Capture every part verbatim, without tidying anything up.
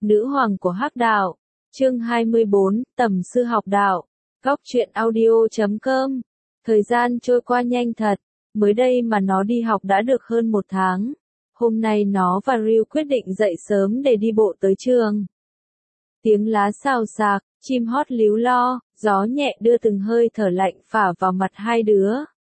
nữ hoàng của hắc đạo. Chương hai mươi bốn, Tầm sư học đạo. Góc truyện audio chấm com. Thời gian trôi qua nhanh thật, mới đây mà nó đi học đã được hơn một tháng. Hôm nay nó và Ryu quyết định dậy sớm để đi bộ tới trường. Tiếng lá xào xạc, chim hót líu lo, gió nhẹ đưa từng hơi thở lạnh phả vào mặt hai đứa.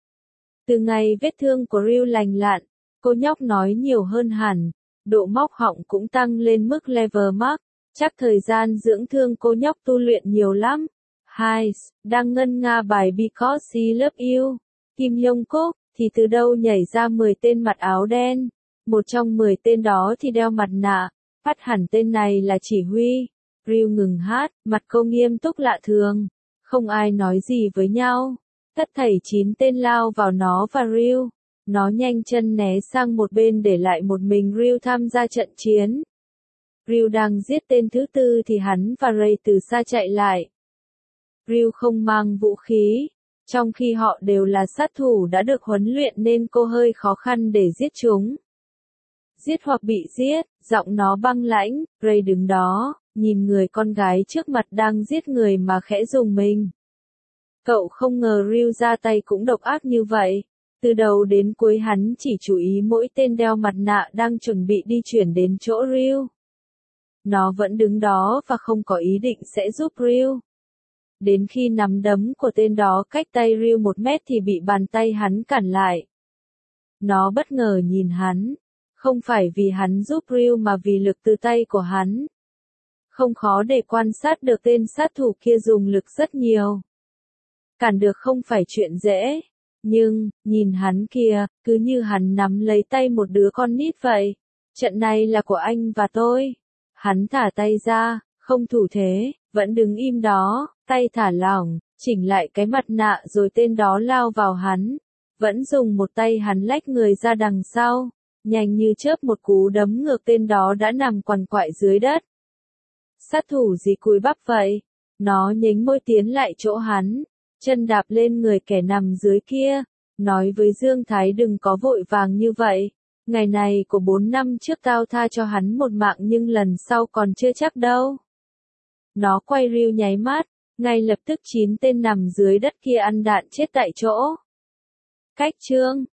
Từ ngày vết thương của Ryu lành lặn, cô nhóc nói nhiều hơn hẳn, độ móc họng cũng tăng lên mức level max, chắc thời gian dưỡng thương cô nhóc tu luyện nhiều lắm. Hai, đang ngân nga bài Because She Love You, Kim Yong Kook, thì từ đâu nhảy ra mười tên mặc áo đen. Một trong mười tên đó thì đeo mặt nạ, phát hẳn tên này là chỉ huy. Ryu ngừng hát, mặt cô nghiêm túc lạ thường. Không ai nói gì với nhau. Tất thảy chín tên lao vào nó và Ryu. Nó nhanh chân né sang một bên để lại một mình Ryu tham gia trận chiến. Ryu đang giết tên thứ tư thì hắn và Ray từ xa chạy lại. Ryu không mang vũ khí, trong khi họ đều là sát thủ đã được huấn luyện nên cô hơi khó khăn để giết chúng. Giết hoặc bị giết, giọng nó băng lãnh. Ray đứng đó, nhìn người con gái trước mặt đang giết người mà khẽ rùng mình. Cậu không ngờ Ryu ra tay cũng độc ác như vậy. Từ đầu đến cuối hắn chỉ chú ý mỗi tên đeo mặt nạ đang chuẩn bị đi chuyển đến chỗ Ryu. Nó vẫn đứng đó và không có ý định sẽ giúp Ryu. Đến khi nắm đấm của tên đó cách tay Ryu một mét thì bị bàn tay hắn cản lại. Nó bất ngờ nhìn hắn. Không phải vì hắn giúp Ryu mà vì lực từ tay của hắn. Không khó để quan sát được tên sát thủ kia dùng lực rất nhiều. Cản được không phải chuyện dễ. Nhưng, nhìn hắn kìa, cứ như hắn nắm lấy tay một đứa con nít vậy. Trận này là của anh và tôi. Hắn thả tay ra, không thủ thế, vẫn đứng im đó, tay thả lỏng, chỉnh lại cái mặt nạ rồi tên đó lao vào hắn. Vẫn dùng một tay hắn lách người ra đằng sau. Nhanh như chớp một cú đấm ngược tên đó đã nằm quằn quại dưới đất. Sát thủ gì cùi bắp vậy? Nó nhếch môi tiến lại chỗ hắn. Chân đạp lên người kẻ nằm dưới kia, nói với Dương Thái đừng có vội vàng như vậy, ngày này của bốn năm trước tao tha cho hắn một mạng nhưng lần sau còn chưa chắc đâu. Nó quay Ryu nháy mắt, ngay lập tức chín tên nằm dưới đất kia ăn đạn chết tại chỗ. Cách chương